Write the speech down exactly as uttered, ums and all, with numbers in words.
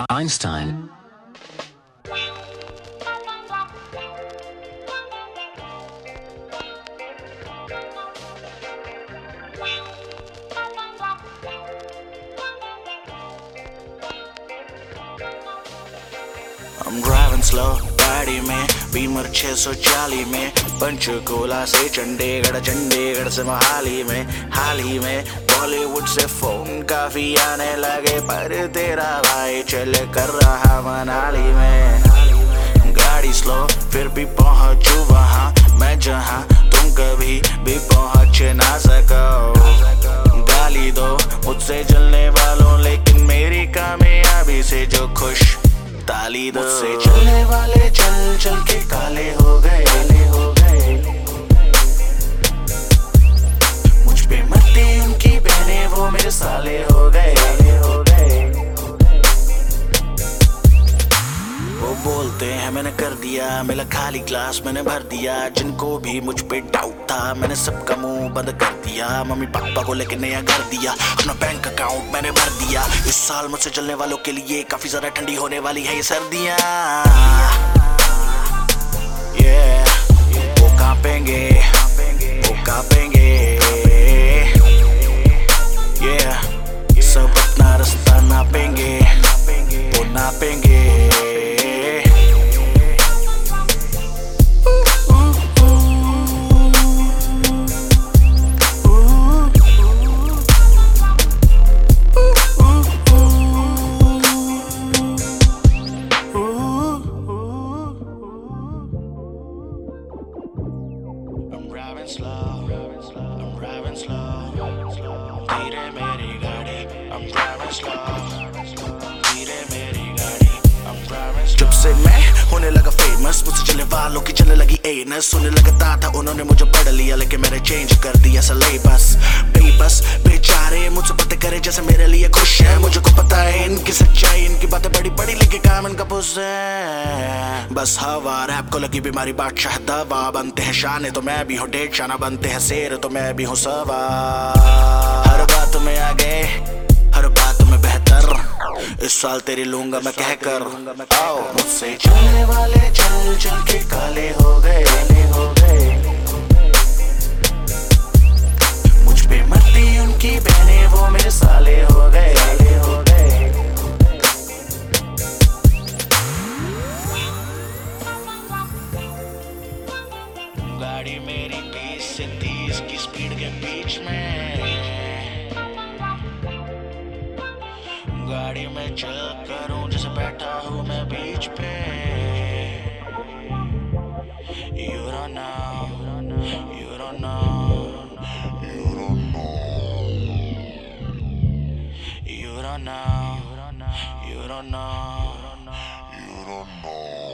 Einstein. I'm driving slow गाड़ी में Beamer छह सौ चालीस में पंचकुला से चंडीगढ़ चंडीगढ़ से मोहाली में हाल ही में बॉलीवुड से फोन काफी आने लगे पर तेरा भाई चल कर रहा मनाली में। गाड़ी स्लो फिर भी पहुंचू वहाँ मैं जहाँ तुम कभी भी पहुंच ना सको। गाली दो मुझसे जलने वालों लेकिन मेरी कामयाबी से जो खुश ताली दो। मुझसे चलने वाले चल चल के काले हो गए हो गए। मुझ पे मरती उनकी बहनें वो मेरे साले हो गए हो गए। वो बोलते हैं मैंने कर दिया मेरा खाली ग्लास मैंने भर दिया। जिनको भी मुझ पे डाउट था मैंने सबका मुंह बंद कर दिया। मम्मी पापा को लेके नया कर दिया अपना बैंक अकाउंट मैंने भर दिया। इस साल मुझसे चलने वालों के लिए काफी ज्यादा ठंडी होने वाली है ये सर्दियाँ। yeah, वो कांपेंगे वो कांपेंगे yeah, सब अपना रास्ता नापेंगे वो नापेंगे। Driving slow, I'm driving slow, धीरे मेरी गाड़ी, I'm driving slow, धीरे मेरी गाड़ी, I'm driving slow। जब से मैं होने लगा फेमस मुझसे चलने वालों की चलने लगी एनस। होने लगता था उन्होंने मुझे पढ़ लिया लेकिन मैंने चेंज कर दिया सिलेबस। बेबस बेचारे मुझसे बातें करे जैसे मेरे लिए खुश है। मुझे को पता है इनकी सच्चाई इनकी बातें बड़ी बड़ी लेके काम इनका पुस है। बस हवा रैप को लगी बीमारी बादशाह दवा बनते हैं शाने तो मैं भी हूँ डेढ़ शाना बनते हैं शेर तो मैं भी हूँ सवा। हर बात में आगे हर बात में बेहतर इस साल तेरी लूंगा मैं कह कर। आओ मुझसे चलने वाले चल चल के काले हो गए हो गए। मुझ पे मरती उनकी बहनें वो मेरे साले हो गए हो गए। गाड़ी मेरी बीस से तीस की स्पीड के बीच में गाड़ी में चल करूं जैसे बैठा हूँ मैं बीच पे। You don't know, you don't know, you don't know, you don't know, you don't know, you don't know.